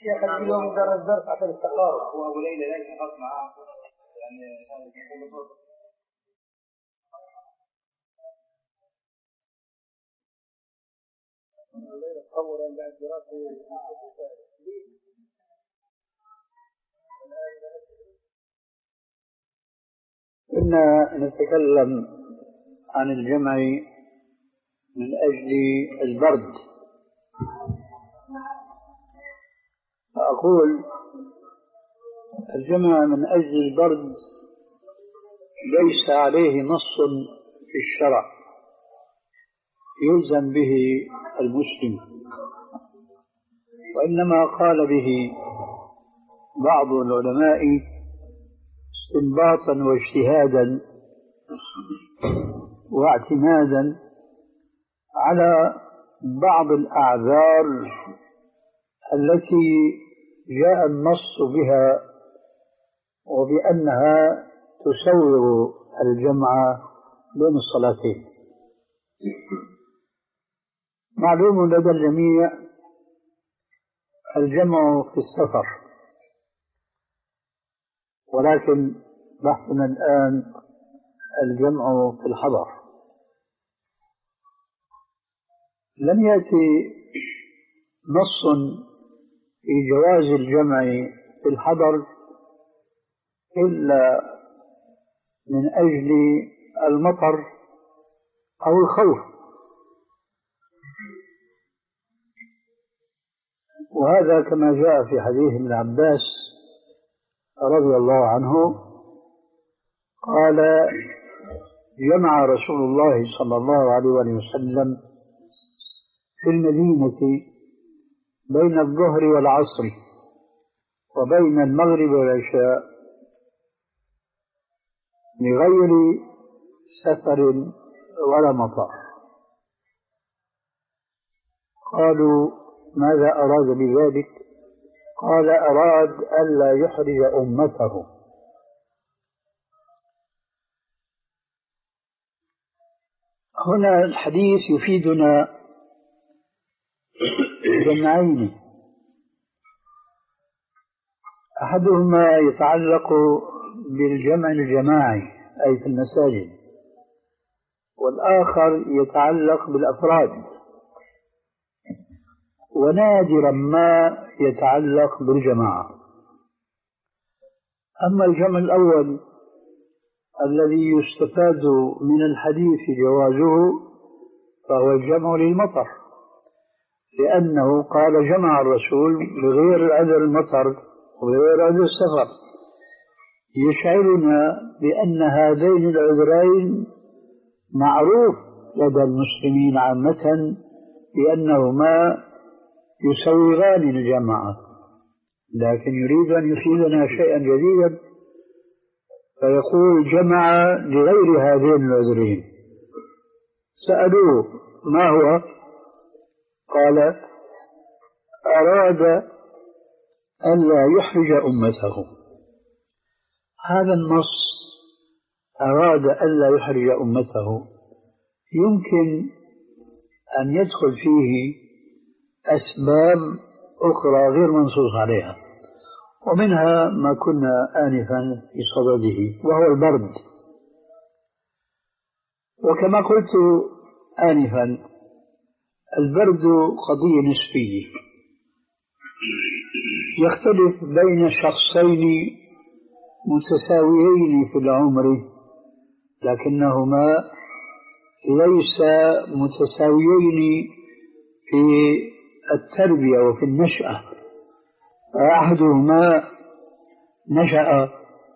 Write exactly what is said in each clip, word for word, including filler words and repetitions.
شيخ اليوم درس درس عشان التقارب. هو أبو ليلى ليس خاص معاه يعني كنا نتكلم عن الجمع من أجل البرد، فأقول الجمع من أجل البرد ليس عليه نص في الشرع يلزم به المسلم، وإنما قال به بعض العلماء استنباطا واجتهادا واعتمادا على بعض الأعذار التي جاء النص بها وبأنها تسوغ الجمع بين الصلاتين. معلوم لدى الجميع الجمع في السفر، ولكن بحثنا الآن الجمع في الحضر. لم يأتي نص في جواز الجمع في الحضر إلا من أجل المطر أو الخوف، وهذا كما جاء في حديث ابن عباس رضي الله عنه قال: جمع رسول الله صلى الله عليه وسلم في المدينة بين الظهر والعصر وبين المغرب والعشاء لغير سفر ولا مطر. قالوا: ماذا أراد بذلك؟ قال: أراد ألا يحرج أمته. هنا الحديث يفيدنا جمعين، أحدهما يتعلق بالجمع الجماعي أي في المساجد، والآخر يتعلق بالأفراد، ونادرا ما يتعلق بالجماعة. أما الجمع الأول الذي يستفاد من الحديث جوازه فهو الجمع للمطر، لأنه قال جمع الرسول بغير عذر المطر وغير عذر السفر، يشعرنا بأن هذين العذرين معروف لدى المسلمين عامة بأنهما يسوغان الجماعة، لكن يريد أن يفيدنا شيئا جديدا فيقول جمع لغير هذين العذرين. سألوه: ما هو؟ قال: أراد ألا يحرج أمته. هذا النص أراد ألا يحرج أمته يمكن أن يدخل فيه أسباب أخرى غير منصوص عليها، ومنها ما كنا آنفا في صدده وهو البرد. وكما قلت آنفا البرد قضية نسبية، يختلف بين شخصين متساويين في العمر لكنهما ليس متساويين في التربية وفي النشأة. أحدهما نشأ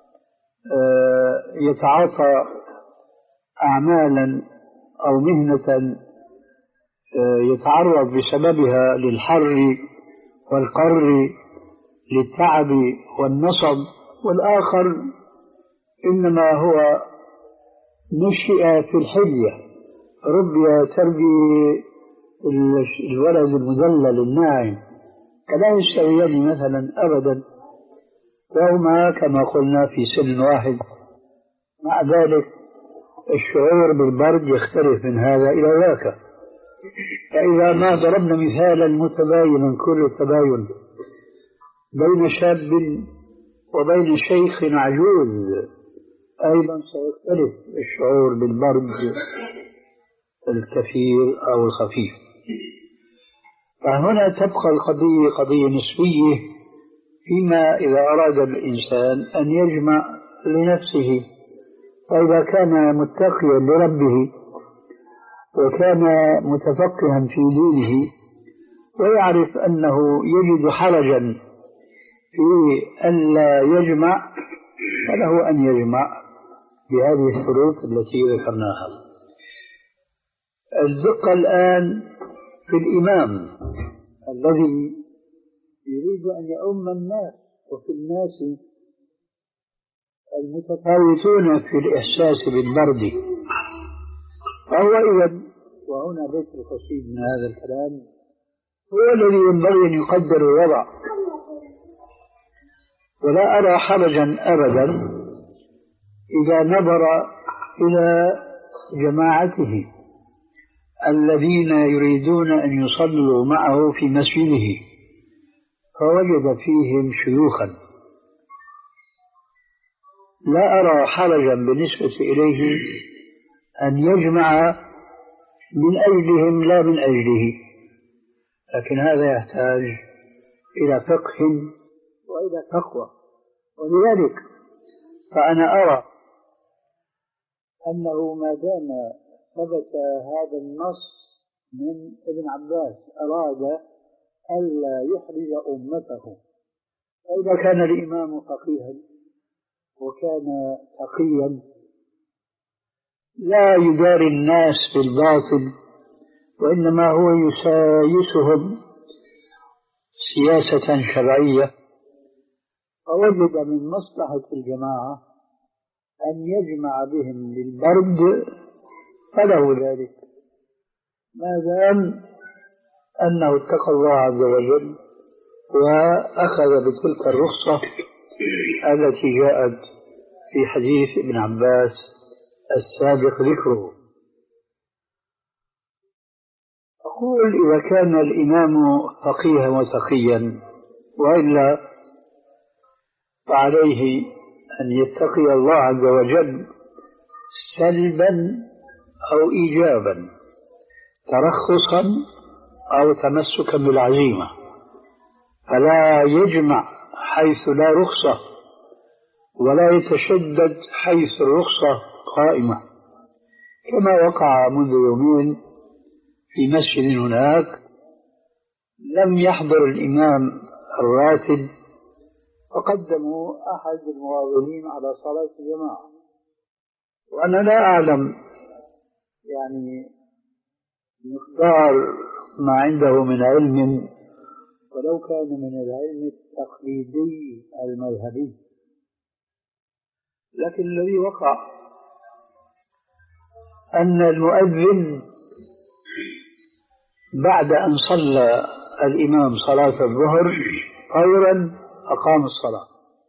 يتعاطى أعمالا أو مهنة يتعرض بسببها للحر والقر للتعب والنصب، والآخر إنما هو نشئ في الحلية، ربي تربي الولد المدلل الناعم، فلا يستويان مثلا أبدا، وهما كما قلنا في سن واحد. مع ذلك الشعور بالبرد يختلف من هذا إلى ذاك. فإذا ما ضربنا مثالا متباينا كل التباين بين شاب وبين شيخ عجوز أيضا سيختلف الشعور بالبرد الكثير أو الخفيف. فهنا تبقى القضية قضية نسبية فيما إذا أراد الإنسان أن يجمع لنفسه. فإذا كان متقيا لربه وكان متفقها في دينه ويعرف أنه يجد حرجا في ألا يجمع فله أن يجمع بهذه الشروط التي ذكرناها. الدقة الآن في الإمام الذي يريد أن يؤم الناس، وفي الناس المتفاوتون في الإحساس بالبرد. فهو إذن، وهنا بيت القصيد من هذا الكلام، هو الذي ينبغي أن يقدر الوضع. ولا أرى حرجا أبدا إذا نظر إلى جماعته الذين يريدون أن يصلوا معه في مسجده فوجد فيهم شيوخا، لا أرى حرجا بالنسبة إليه أن يجمع من أجلهم لا من أجله، لكن هذا يحتاج إلى فقه وإلى تقوى. ولذلك فأنا أرى أنه ما دام ثبت هذا النص من ابن عباس أراد ألا يحرج أمته، فإذا كان الإمام فقيها وكان تقيا لا يداري الناس بالباطل وإنما هو يسايسهم سياسة شرعية، فوجد من مصلحة الجماعة أن يجمع بهم للبرد فله ذلك، ما دام أنه اتقى الله عز وجل وأخذ بتلك الرخصة التي جاءت في حديث ابن عباس السابق ذكره. أقول إذا كان الإمام فقيها وتقيا وإلا فعليه أن يتقي الله عز وجل سلبا أو إيجابا، ترخصا أو تمسكا بالعزيمة، فلا يجمع حيث لا رخصة ولا يتشدد حيث الرخصة قائمة، كما وقع منذ يومين في مسجد هناك لم يحضر الإمام الراتب فقدموا أحد المواظبين على صلاة الجماعة، وأنا لا أعلم يعني مقدار ما عنده من علم ولو كان من العلم التقليدي المذهبي، لكن الذي وقع أن المؤذن بعد أن صلى الإمام صلاة الظهر فورا أقام الصلاة،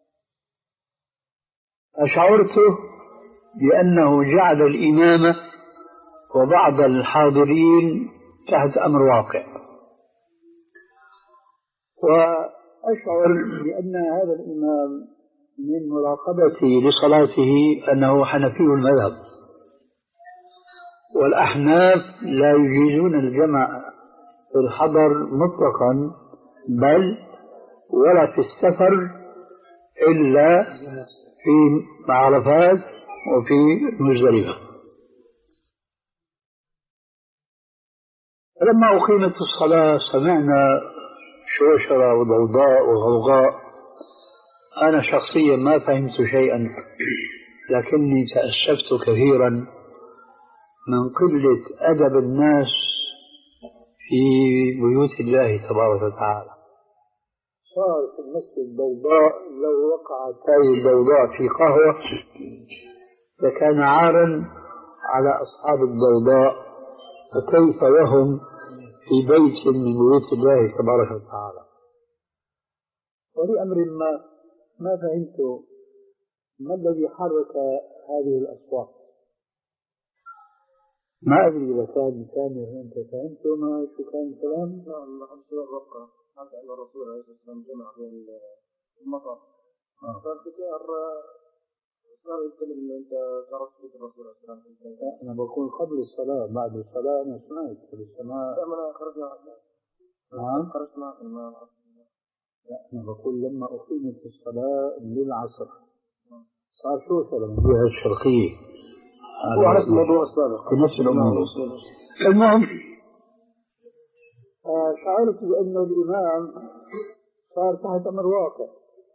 أشعرت بأنه جعل الإمامة وبعض الحاضرين تحت أمر واقع، وأشعر بأن هذا الإمام من مراقبته لصلاته أنه حنفي المذهب، والأحناف لا يجيزون الجمع في الحضر مطلقا بل ولا في السفر إلا في عرفات وفي مزدلفة. لما أقيمت الصلاة سمعنا شوشرة وضوضاء وغوغاء، أنا شخصيا ما فهمت شيئا، لكني تأسفت كثيرا من قلة أدب الناس في بيوت الله تبارك وتعالى. صار في المسجد ضوضاء، لو وقعت هذه الضوضاء في قهوة لكان عارا على أصحاب الضوضاء، فكيف وهم في بيت من بيوت الله تبارك وتعالى. ولأمر ما ما فهمت ما الذي حرك هذه الأصوات، ما أدري إذا كان ثاني أنت فهمت ما شو كان الكلام؟ نعم، حديث الرقة حتى أن الرسول عليه الصلاة والسلام جمع بين صار يتكلم انه انت تركت بيت الرسول صلى الله عليه وسلم. انا بقول قبل الصلاه، بعد الصلاه انا سمعت في السماء. لا انا خرجنا نعم خرجت معك ما لا انا بقول لما اقيمت الصلاه للعصر صار شو صار من الجهه الشرقيه. هو على الموضوع السابق في نفس الامور. المهم آه شعرت بأن الإمام صار تحت أمر واقع،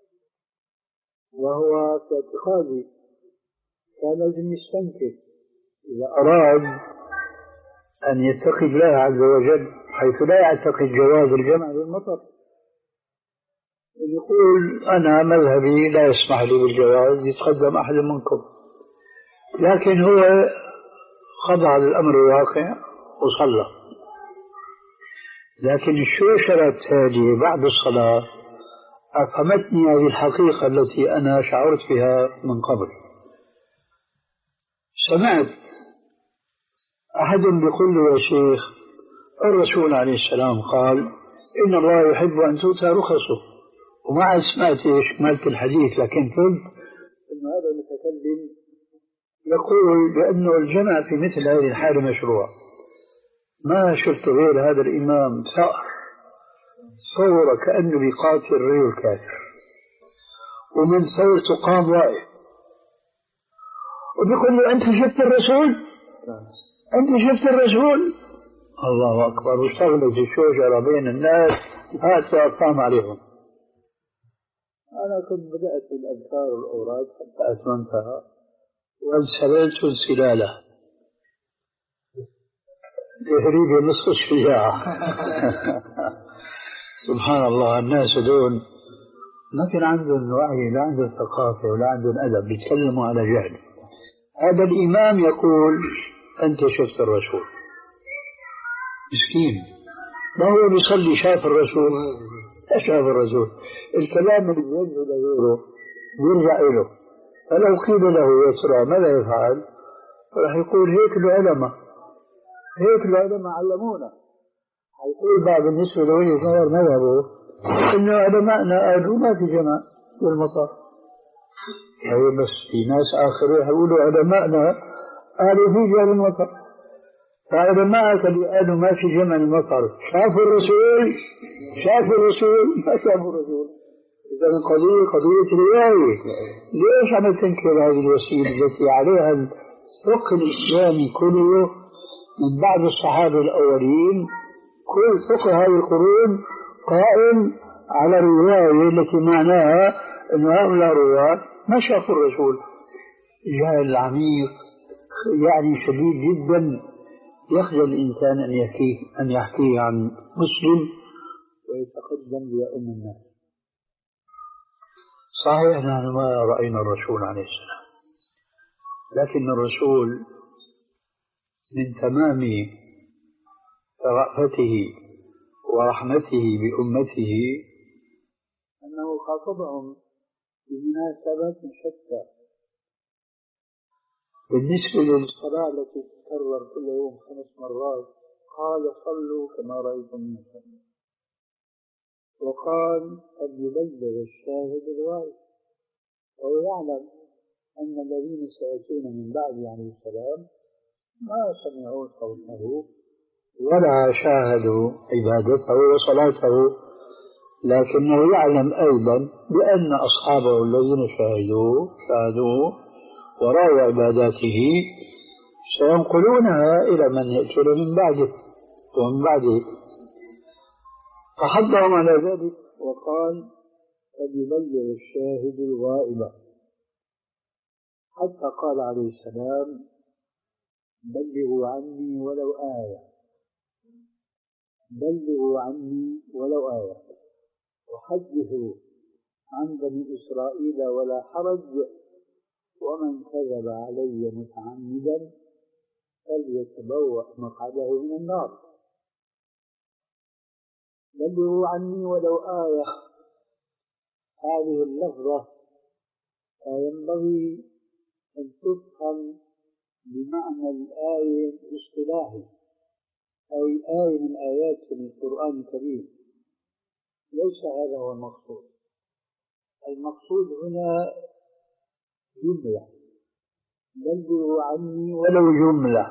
وهو في اعتقادي كان لازم يستنكر إذا أراد أن يتقي الله عز وجل، حيث لا يعتقد جواز الجمع بالمطر، يقول أنا مذهبي لا يسمح لي بالجواز، يتقدم أحد منكم. لكن هو خضع للأمر الواقع وصلى. لكن الشوشرة التالية بعد الصلاة أفهمتني هذه الحقيقة التي أنا شعرت بها من قبل. سمعت أحد يقول له يا شيخ الرسول عليه السلام قال إن الله يحب أن تؤتى رخصه، وما سمعت إيش مالك الحديث، لكن فهمت أن هذا المتكلم يقول بأنه الجمع في مثل هذه الحالة مشروع. ما شفت غير هذا الإمام ثأر صورة كأنه بيقاتل رجل كافر، ومن ثورته قام واقف وبيقول له أنت شفت الرسول؟ أنت شفت الرسول؟ الله أكبر. واشتغلت الشوشرة بين الناس هات قام عليهم. أنا كنت بدأت بالأذكار والأوراد حتى أتممتها وانسللت انسلاله يهريب نصف الشجاعة. سبحان الله، الناس دول ما كان عندهم وعي، لا عندهم ثقافة ولا عندهم أدب، بيتكلموا على جهل. هذا الإمام يقول أنت شفت الرسول، مسكين ما هو بيصلي شاف الرسول؟ لا شاف الرسول. الكلام اللي بيوجهه لغيره بيرجع له، فلو قيل له يا ترى ماذا يفعل؟ راح يقول هيك العلماء، هيك العلماء علمونا. حيقول بعض بالنسبة لوجه نظر مذهبه إنه علماءنا قالوا ما في جمع بالمطر. أي بس في ناس آخرين يقولوا علماءنا قالوا في جمع المطر، فعلماءك اللي قالوا ما في جمع المطر شافوا الرسول؟ شافوا الرسول؟ ما شافوا الرسول. إذا القضية قضية رواية. ليش عم تنكر هذه الوسيلة التي عليها الفقه الإسلامي كله من بعد الصحابة الأولين؟ كل فقه هذه القرون قائم على الرواية التي معناها أن هؤلاء الرواة ما شافوا الرسول. جهل عميق يعني شديد جدا، يخجل الإنسان أن يحكيه أن يحكيه عن مسلم ويتقدم ليؤم الناس. صحيح نحن ما رأينا الرسول عليه السلام، لكن الرسول من تمام رأفته ورحمته بأمته أنه خاطبهم بمناسبات شتى. بالنسبة للصلاة التي تتكرر كل يوم خمس مرات قال صلوا كما رأيتم يصلون، وقال قد يبلغ الشاهد الغائب. وهو يعلم أن الذين سيأتون من بعد عليه السلام ما سمعوا صوته ولا شاهدوا عبادته وصلاته، لكنه يعلم أيضا بأن أصحابه الذين شاهدوه شاهدوه ورأوا عباداته سينقلونها إلى من يأتون من بعده ومن بعده. فحضهم على ذلك وقال قد يبلغ الشاهد الغائب، حتى قال عليه السلام بلغوا عني ولو آية، بلغوا عني ولو آية، وحدثوا عن بني إسرائيل ولا حرج، ومن كذب علي متعمدا فليتبوأ مقعده من النار. بلغوا عني ولو آية، هذه اللفظة ينبغي أن تفهم بمعنى الآية الاصطلاحي، أي آية من آيات القرآن الكريم. ليس هذا هو المقصود. المقصود هنا جملة، بلغوا عني ولو جملة.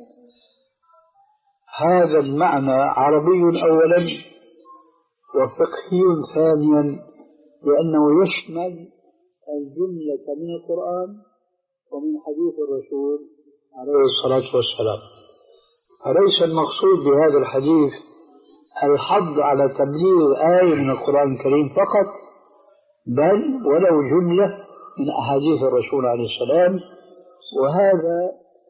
هذا المعنى عربي أولا وفقهي ثانيا، لأنه يشمل الجملة من القرآن ومن حديث الرسول عليه الصلاة والسلام. فليس المقصود بهذا الحديث الحض على تبليغ آية من القرآن الكريم فقط، بل ولو جملة من أحاديث الرسول عليه السلام. وهذا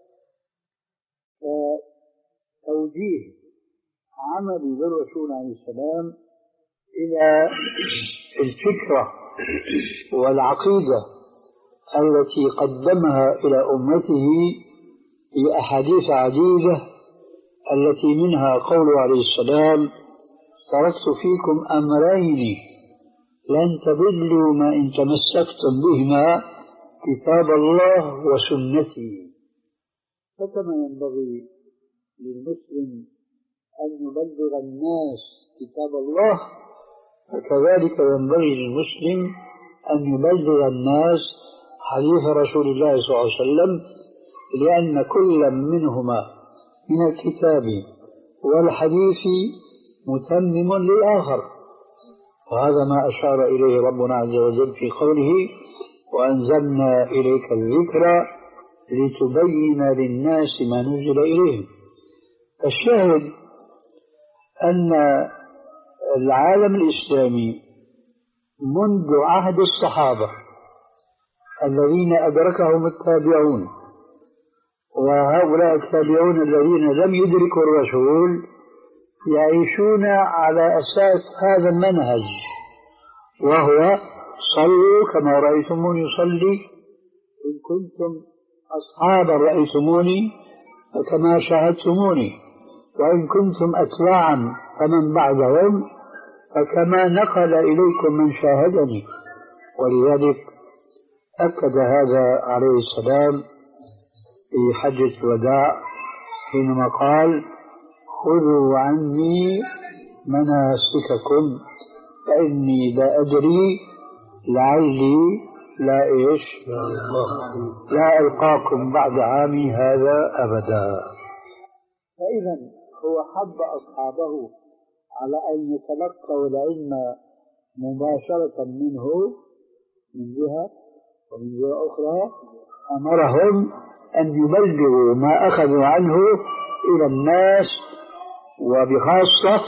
توجيه عملي للرسول عليه السلام إلى الفكرة والعقيدة التي قدمها إلى أمته في أحاديث عديدة، التي منها قوله عليه السلام: تركت فيكم أمرين لن تضلوا ما إن تمسكتم بهما، كتاب الله وسنتي. فكما ينبغي للمسلم أن يبلغ الناس كتاب الله، فكذلك ينبغي للمسلم أن يبلغ الناس حديث رسول الله صلى الله عليه وسلم، لأن كل منهما من الكتاب والحديث متمم للآخر. وهذا ما أشار إليه ربنا عز وجل في قوله: وأنزلنا إليك الذكر لتبين للناس ما نزل إليهم. الشاهد أن العالم الإسلامي منذ عهد الصحابة الذين أدركهم التابعون، وهؤلاء التابعون الذين لم يدركوا الرسول، يعيشون على أساس هذا المنهج، وهو: صلوا كما رأيتموني يصلي، إن كنتم أصحابا رأيتموني فكما شاهدتموني، وإن كنتم أتباعا فمن بعدهم فكما نقل إليكم من شاهدني. ولذلك أكد هذا عليه السلام في حجة الوداع حينما قال: خذوا عني مناسككم فإني لا أدري لعلي لا إيش لا ألقاكم بعد عامي هذا أبدا. فإذا هو حب أصحابه على أن يتلقوا العلم مباشرة منه من جهة، ومن جهة أخرى أمرهم أن يبلغوا ما أخذوا عنه إلى الناس، وبخاصة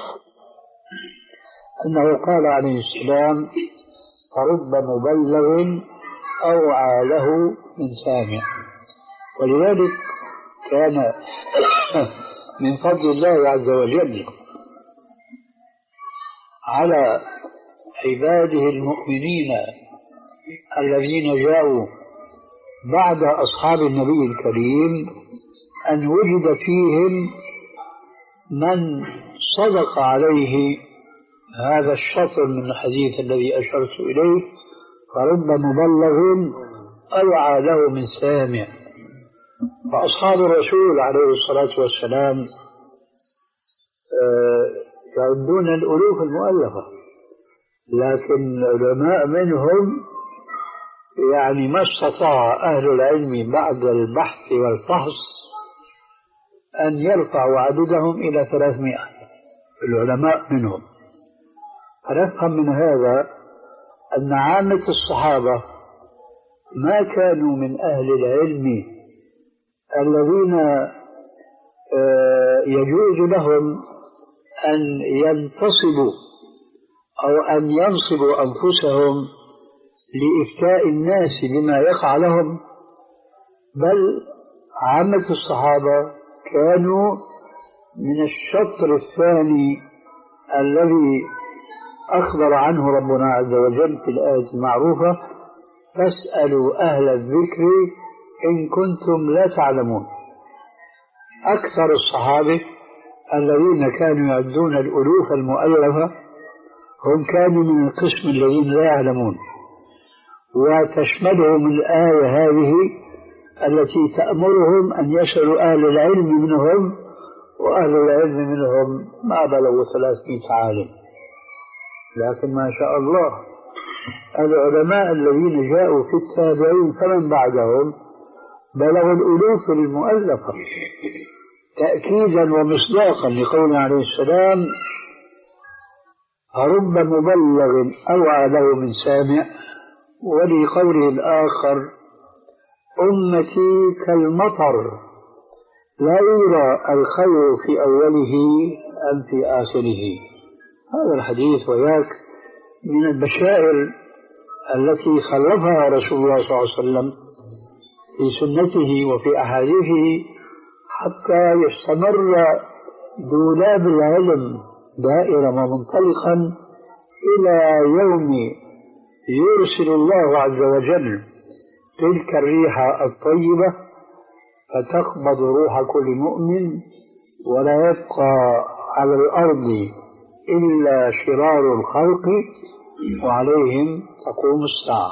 أنه قال عليه السلام: فرب مبلغ أوعى له من سامع. ولذلك كان من فضل الله عز وجل على عباده المؤمنين الذين جاءوا بعد أصحاب النبي الكريم أن وجد فيهم من صدق عليه هذا الشطر من الحديث الذي أشرت إليه: فرب مبلغ أوعى له من سامع. فأصحاب الرسول عليه الصلاة والسلام يعدون الألوف المؤلفة، لكن العلماء منهم يعني ما استطاع أهل العلم بعد البحث والفحص أن يرفعوا عددهم إلى ثلاثمائة العلماء منهم. فنفهم من هذا أن عامة الصحابة ما كانوا من أهل العلم الذين يجوز لهم أن ينتصبوا أو أن ينصبوا أنفسهم لإفتاء الناس بما يقع لهم، بل عامة الصحابة كانوا من الشطر الثاني الذي أخبر عنه ربنا عز وجل في الآية المعروفة: فاسألوا أهل الذكر إن كنتم لا تعلمون. أكثر الصحابة الذين كانوا يعدون الألوف المؤلفة هم كانوا من القسم الذين لا يعلمون، وتشملهم الآية هذه التي تأمرهم أن يسألوا أهل العلم منهم، وأهل العلم منهم ما بلغوا ثلاثمائة عالم. لكن ما شاء الله العلماء الذين جاءوا في التابعين فمن بعدهم بلغوا الألوف المؤلفة، تأكيدا ومصداقا لقوله عليه السلام: رب مبلغ أوعى له من سامع. ولقوله الآخر: أمتي كالمطر لا يرى الخير في أوله أم في آخره. هذا الحديث وياك من البشائر التي خلفها رسول الله صلى الله عليه وسلم في سنته وفي أحاديثه حتى يستمر دولاب العلم دائرا ومنطلقا إلى يوم يرسل الله عز وجل تلك الريح الطيبة فتقبض روح كل مؤمن ولا يبقى على الأرض إلا شرار الخلق وعليهم تقوم الساعة.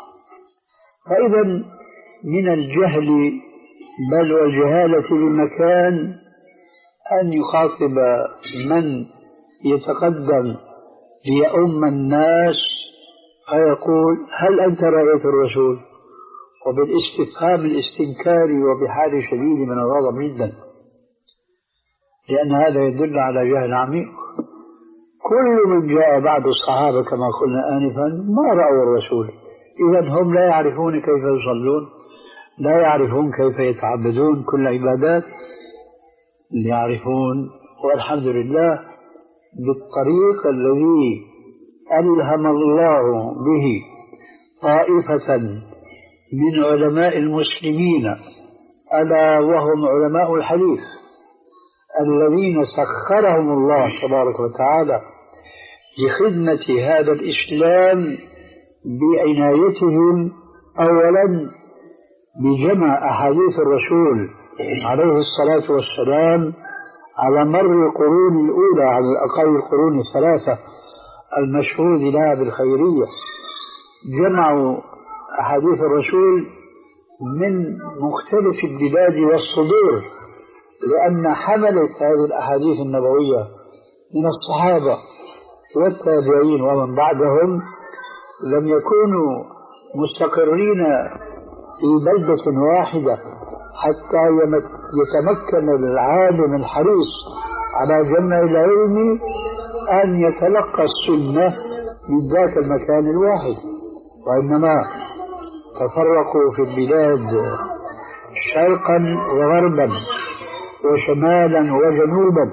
فإذا من الجهل بل والجهالة بمكان أن يخاطب من يتقدم ليؤم الناس فيقول: هل أنت رأيت الرسول؟ وبالاستفهام الاستنكاري وبحال شديد من الغضب جدا، لأن هذا يدل على جهل عميق. كل من جاء بعد الصحابة كما قلنا آنفا ما رأوا الرسول، إذن هم لا يعرفون كيف يصلون، لا يعرفون كيف يتعبدون كل عبادات، يعرفون والحمد لله بالطريق الذي ألهم الله به طائفة من علماء المسلمين، ألا وهم علماء الحديث الذين سخرهم الله تبارك وتعالى لخدمة هذا الإسلام بعنايتهم أولا بجمع أحاديث الرسول عليه الصلاة والسلام على مر القرون الأولى، على الأقل القرون الثلاثة المشهود لها بالخيرية. جمعوا أحاديث الرسول من مختلف البلاد والصدور، لأن حملت هذه الأحاديث النبوية من الصحابة والتابعين ومن بعدهم لم يكونوا مستقرين في بلدة واحدة حتى يتمكن العالم الحريص على جمع العلم أن يتلقى السنة من ذاك المكان الواحد، وإنما تفرقوا في البلاد شرقا وغربا وشمالا وجنوبا.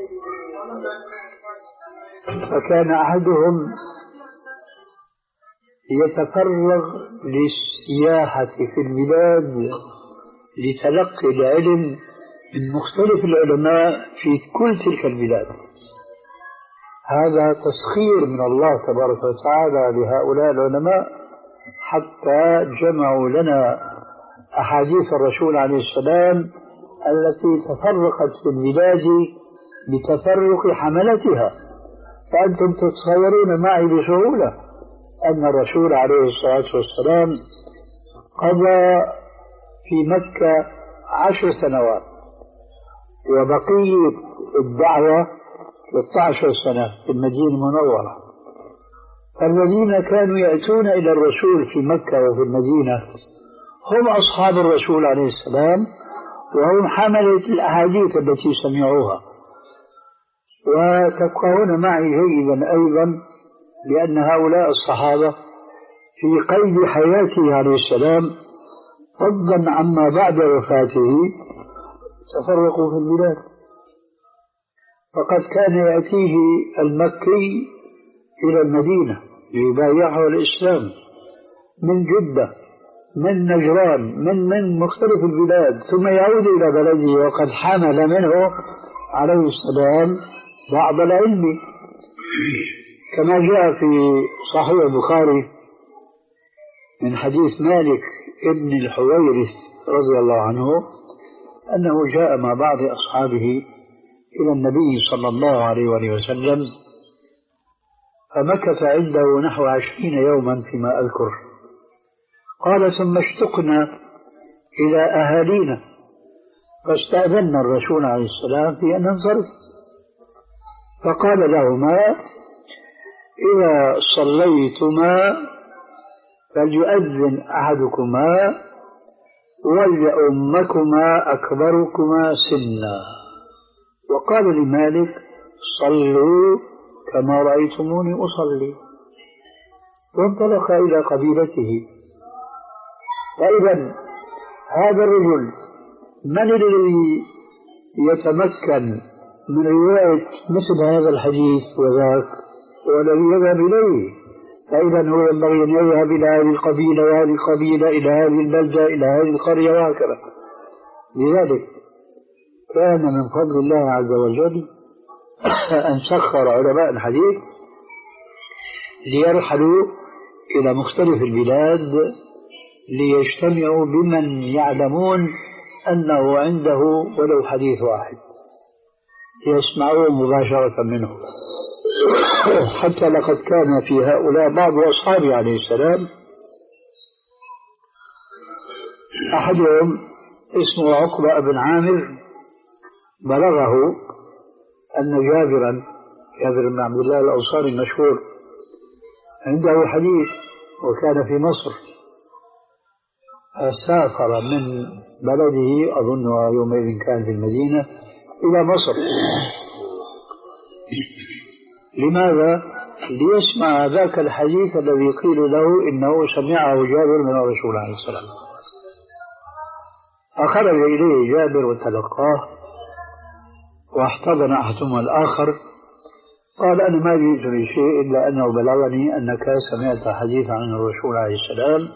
فكان أحدهم يتفرغ للسياحة في البلاد لتلقي العلم من مختلف العلماء في كل تلك البلاد. هذا تسخير من الله تبارك وتعالى لهؤلاء العلماء حتى جمعوا لنا أحاديث الرسول عليه السلام التي تفرقت في البلاد بتفرق حملتها. فأنتم تتصورون معي بسهولة أن الرسول عليه الصلاة والسلام قضى في مكة عشر سنوات، وبقية الدعوة ثلاثة عشر سنة في المدينة المنورة. فالذين كانوا يأتون إلى الرسول في مكة وفي المدينة هم أصحاب الرسول عليه السلام، وهم حملة الأحاديث التي سمعوها. وتفقهون معي جيدا أيضا لأن هؤلاء الصحابة في قيد حياته عليه السلام فضلا عما بعد وفاته تفرقوا في البلاد. فقد كان يأتيه المكي إلى المدينة ليبايعه الإسلام من جدة، من نجران، من من مختلف البلاد، ثم يعود إلى بلده وقد حمل منه عليه السلام بعض العلم، كما جاء في صحيح البخاري من حديث مالك ابن الحويرث رضي الله عنه أنه جاء مع بعض أصحابه إلى النبي صلى الله عليه وآله وسلم فمكث عنده نحو عشرين يوما فيما أذكر. قال: ثم اشتقنا إلى أهالينا فاستأذنا الرسول عليه السلام في أن ننصرف، فقال لهما: إذا صليتما فليؤذن أحدكما وليؤمكما أكبركما سنا. وقال لمالك صلوا كما رأيتموني أصلي، وانطلق إلى قبيلته. فإذا هذا الرجل من الذي يتمكن من رواية مثل هذا الحديث وذاك والذي يذهب إليه؟ فإذا هو ينبغي أن يذهب إلى هذه القبيلة وهذه القبيلة إلى هذه البلدة إلى هذه القرية وهكذا. لذلك كان من فضل الله عز وجل أن سخر علماء الحديث ليرحلوا إلى مختلف البلاد ليجتمعوا بمن يعلمون أنه عنده ولو حديث واحد ليسمعوه مباشرة منه. حتى لقد كان في هؤلاء بعض أصحابه عليه السلام، أحدهم اسمه عقبة بن عامر، بلغه أن جابرا جابر بن عبد الله الأنصاري المشهور عنده حديث وكان في مصر، سافر من بلده أظن يومئذ كان في المدينة إلى مصر. لماذا؟ ليسمع ذاك الحديث الذي قيل له إنه سمعه جابر من الرسول عليه السلام. أخرج إليه جابر وتلقاه واحتضن أحدهما الآخر. قال أنا ما جئت لشيء إلا أنه بلغني أنك سمعت حديثا عن الرسول عليه السلام.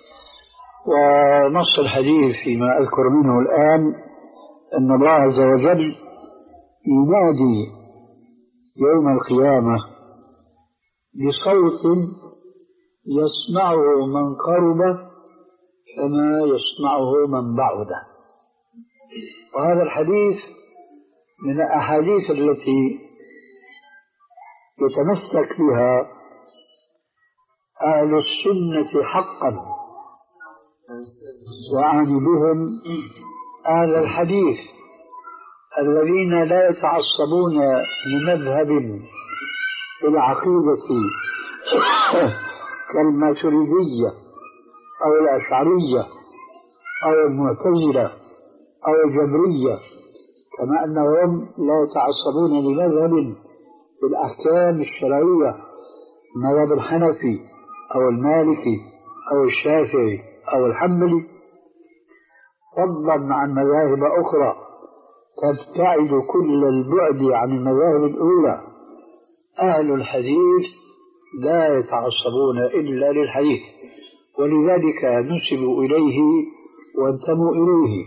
ونص الحديث فيما أذكر منه الآن أن الله عز وجل ينادي يوم القيامة بصوت يسمعه من قرب كما يسمعه من بعد. وهذا الحديث من الأحاديث التي يتمسك بها أهل السنة حقا، وأعني بهم أهل الحديث الذين لا يتعصبون لمذهب في العقيدة كالماتريدية أو الأشعرية أو المعتزلة أو الجبرية، كما أنهم لا يتعصبون لمذهب في الأحكام الشرعية مذهب الحنفي أو المالكي أو الشافعي أو الحنبلي، فضلا عن مذاهب أخرى تبتعد كل البعد عن المذاهب الأولى. أهل الحديث لا يتعصبون إلا للحديث، ولذلك نسبوا إليه وانتموا إليه.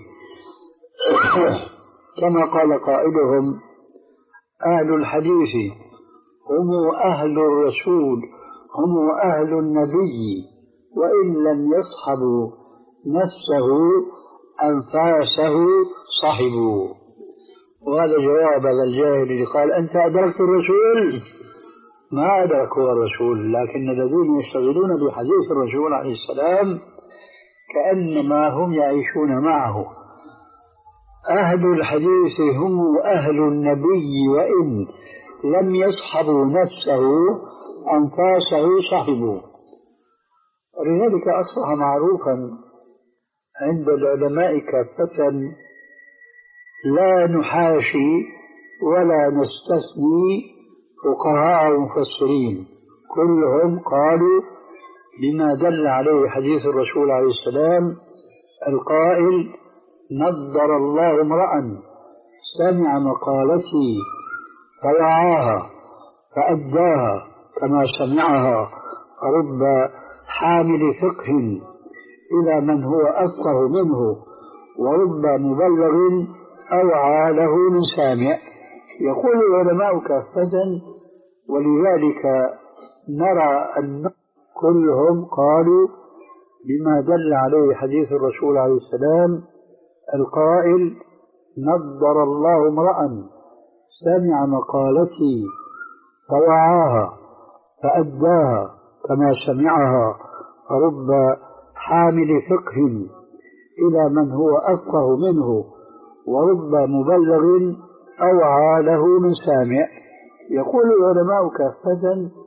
كما قال قائلهم أهل الحديث هم أهل الرسول، هم أهل النبي، وإن لم يصحبوا نفسه أنفاسه صحبوا. وهذا جواب هذا الجاهل اللي قال أنت أدركت الرسول. ما أدركوا الرسول، لكن الذين يشتغلون بحديث الرسول عليه السلام كأنما هم يعيشون معه. أهل الحديث هم أهل النبي، وإن لم يصحبوا نفسه أنفاسه صحبوا. ولذلك أصبح معروفا عند العلماء كافة لا نحاشي ولا نستثني فقهاء ومفسرين، كلهم قالوا بما دل عليه حديث الرسول عليه السلام القائل نضر الله امرأ سمع مقالتي فوعاها فأداها كما سمعها، رب حامل فقه إلى من هو أفقه منه، ورب مبلغ أوعى له من سامع. يقول العلماء كافة، ولذلك نرى أن كلهم قالوا بما دل عليه حديث الرسول عليه السلام القائل نضر الله امرأ سمع مقالتي فوعاها فأداها كما سمعها، رب حامل فقه إلى من هو أفقه منه، ورب مبلغ أوعى له من سامع. يقول العلماء كافة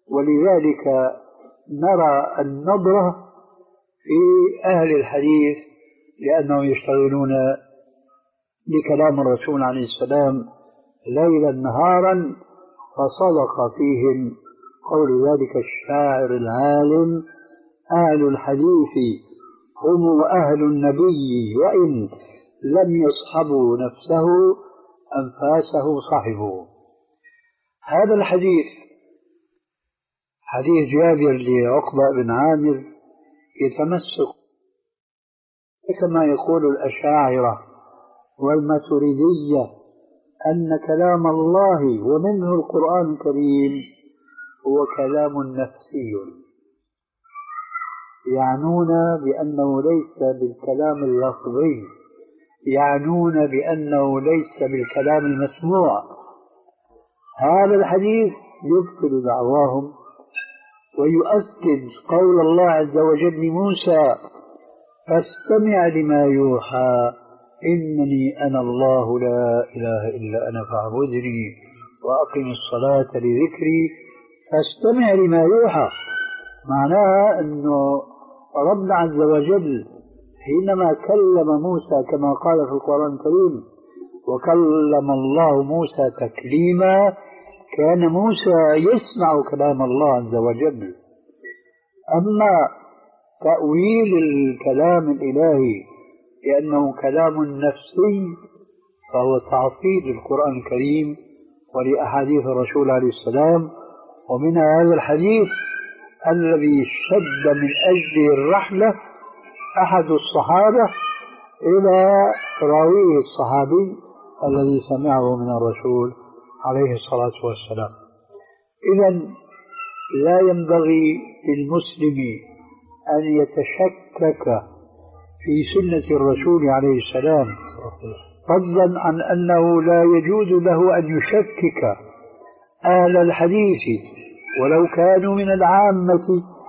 ولذلك نرى النظرة في أهل الحديث لأنهم يشتغلون بكلام الرسول عليه السلام ليلا نهارا، فصدق فيهم قول ذلك الشاعر العالم: أهل الحديث هم أهل النبي وإن لم يصحبوا نفسه أنفاسه صحبوا. هذا الحديث حديث جابر لعقبة بن عامر يتمسك كما يقول الأشاعرة والماتريدية أن كلام الله ومنه القرآن الكريم هو كلام نفسي، يعنون بأنه ليس بالكلام اللفظي، يعنون بأنه ليس بالكلام المسموع. هذا الحديث يبطل دعواهم ويؤكد قول الله عز وجل لموسى: فاستمع لما يوحى إنني أنا الله لا إله إلا أنا فاعبدني وأقم الصلاة لذكري. فاستمع لما يوحى معناها أنه ربنا عز وجل حينما كلم موسى كما قال في القرآن الكريم: وكلم الله موسى تكليما، كان موسى يسمع كلام الله عز وجل. أما تأويل الكلام الإلهي لأنه كلام نفسي فهو تعطيل القرآن الكريم ولأحاديث الرسول عليه السلام. ومن هذا الحديث الذي شد من أجله الرحلة أحد الصحابة إلى راويه الصحابي الذي سمعه من الرسول عليه الصلاة والسلام. إذن لا ينبغي للمسلم أن يتشكك في سنة الرسول عليه السلام، فضلا عن أنه لا يجوز له أن يشكك أهل الحديث ولو كانوا من العامة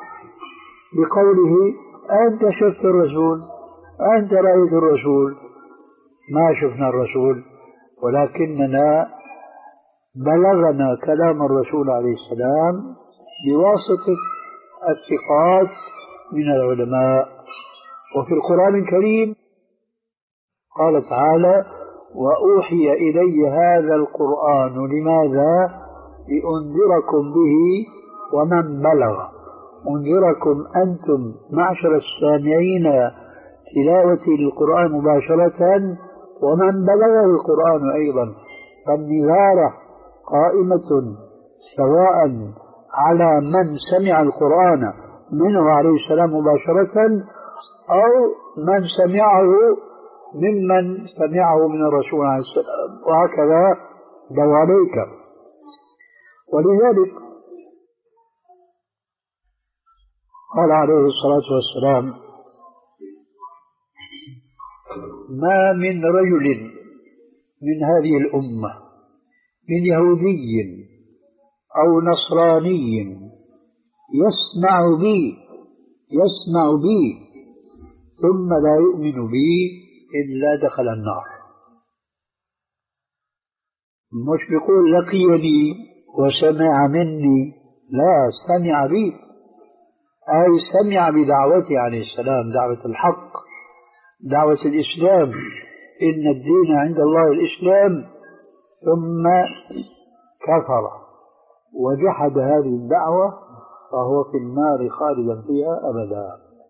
بقوله: أنت شفت الرسول، أنت رأيت الرسول. ما شفنا الرسول، ولكننا بلغنا كلام الرسول عليه السلام بواسطة الثقات من العلماء. وفي القرآن الكريم قال تعالى: وأوحي إلي هذا القرآن لماذا؟ لأنذركم به ومن بلغ. أنذركم أنتم معشر السامعين تلاوة القرآن مباشرة ومن بلغه القرآن أيضا، فالنذارة قائمة سواء على من سمع القرآن منه عليه السلام مباشرة أو من سمعه ممن سمعه من الرسول عليه السلام، وهكذا دواليك. ولذلك قال عليه الصلاة والسلام: ما من رجل من هذه الأمة من يهودي أو نصراني يسمع بي يسمع بي ثم لا يؤمن بي إلا دخل النار. مش بيقول لقيني وسمع مني، لا، سمع بي، أي سمع بدعوتي عليه السلام، دعوة الحق، دعوة الإسلام، إن الدين عند الله الإسلام، ثم كفر وجحد هذه الدعوة فهو في النار خالدا فيها أبدا.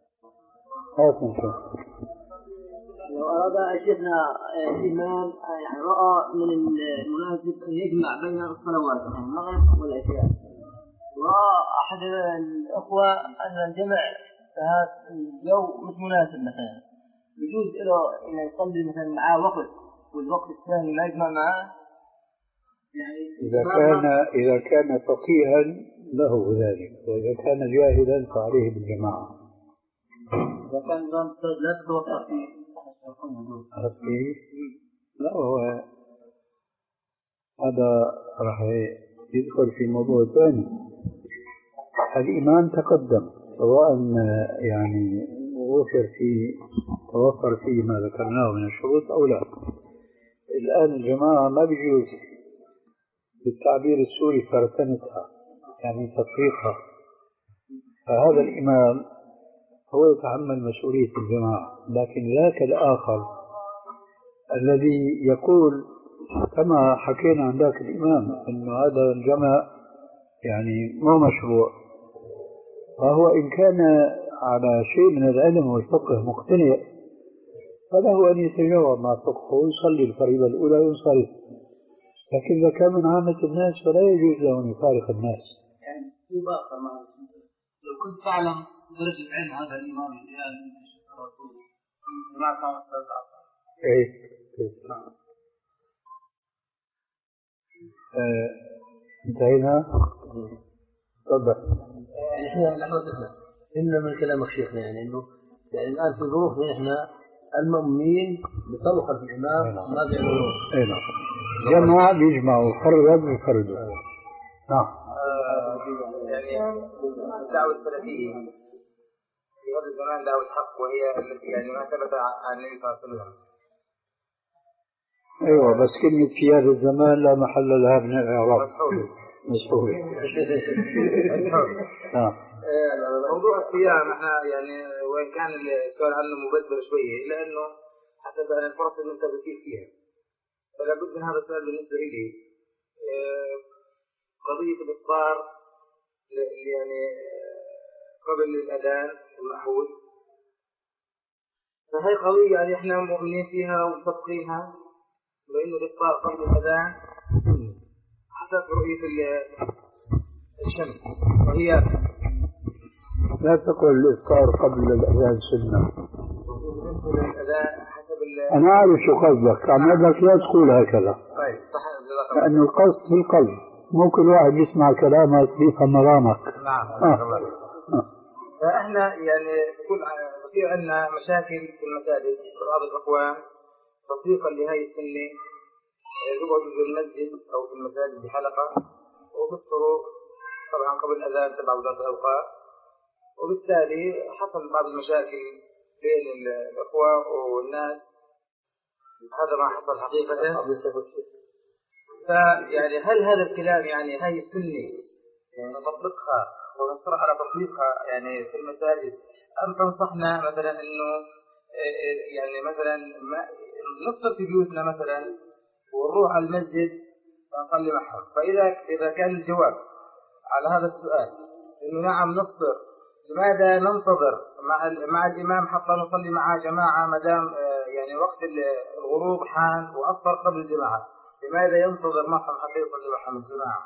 لو أراد شيخنا الإمام يعني رأى من المناسب أن يجمع بين الصلوات المغرب والعشاء، ورأى أحد الأخوة أن الجمع في هذا الجو مش مناسب، مثلا يجوز له أن يصلي مثلا معاه وقت والوقت الثاني ما يجمع معاه؟ يعني إذا كان إذا كان فقيها له ذلك، وإذا كان جاهلا فعليه بالجماعة. إذا كان لا تتوقع فيه لا، هو هذا راح يدخل في موضوع ثاني. الإيمان تقدم سواء يعني وفر فيه توفر فيه ما ذكرناه من الشروط أو لا. الآن الجماعة ما بيجوز بالتعبير السوري فرتنتها، يعني تطبيقها. فهذا الإمام هو يتحمل مسؤولية الجماعة، لكن ذاك الآخر الذي يقول كما حكينا عن ذاك الإمام أنه هذا الجمع يعني مو مشروع، فهو إن كان على شيء من العلم والفقه مقتنع فله أن يتجاوب مع فقهه ويصلي الفريضة الأولى وينصرف. لكن إذا كان من عامة الناس فلا يجوز له أن يفارق الناس. يعني في باقة لو كنت تعلم درجة علم هذا الإمام الآن ما كان إيه آه. انتهينا. تفضل. يعني احنا لحظتنا إن من كلامك شيخنا يعني إنه يعني الآن في ظروف إحنا المأمومين بيصلوا خلف الإمام ما بيعملوا. إيه نعم. جماعة بيجمعوا فرد بفرد. نعم. يعني الدعوة السلفية في هذا الزمان دعوة حق، وهي التي يعني ما ثبت عن النبي صلى الله عليه وسلم. ايوه بس كلمة في هذا الزمان لا محل لها من الإعراب. مسحول. نعم. موضوع الصيام احنا يعني وإن كان السؤال عنه مبدر شوية إلا أنه حسب أن الفرص المنتبهين فيها، فلا بد من هذا السؤال بالنسبة لي. قضية الإفطار يعني قبل الأذان المعهود، فهي قضية يعني احنا مؤمنين فيها ومصدقينها، لأنه الإفطار قبل الأذان حسب رؤية الشمس، وهي لا تقل الإفطار قبل الأذان سنة. أنا أعرف شو قصدك، عم لك لا تقول هكذا. طيب صح. لأنه القصد في القلب، مو كل واحد يسمع كلامك بيفهم مرامك. نعم. آه. فإحنا يعني تقول بصير عندنا مشاكل في المساجد، بعض الأخوان تطبيقا لهذه السنة يقعدوا في المسجد أو في المساجد بحلقة وبيفطروا طبعا قبل الأذان تبع وزارة الأوقاف، وبالتالي حصل بعض المشاكل بين الأخوة والناس. هذا ما حصل حقيقة. فيعني هل هذا الكلام يعني هاي السنة يعني نطبقها ونصر على تطبيقها يعني في المساجد، أم تنصحنا مثلا إنه يعني مثلا ما نفطر في بيوتنا مثلا ونروح على المسجد ونصلي معهم؟ فإذا إذا كان الجواب على هذا السؤال إنه نعم نفطر، لماذا ننتظر مع مع الإمام حتى نصلي مع جماعة ما دام يعني وقت الغروب حان وأفطر قبل الجماعة؟ لماذا ينتظر معهم حتى يصلي معهم الجماعة؟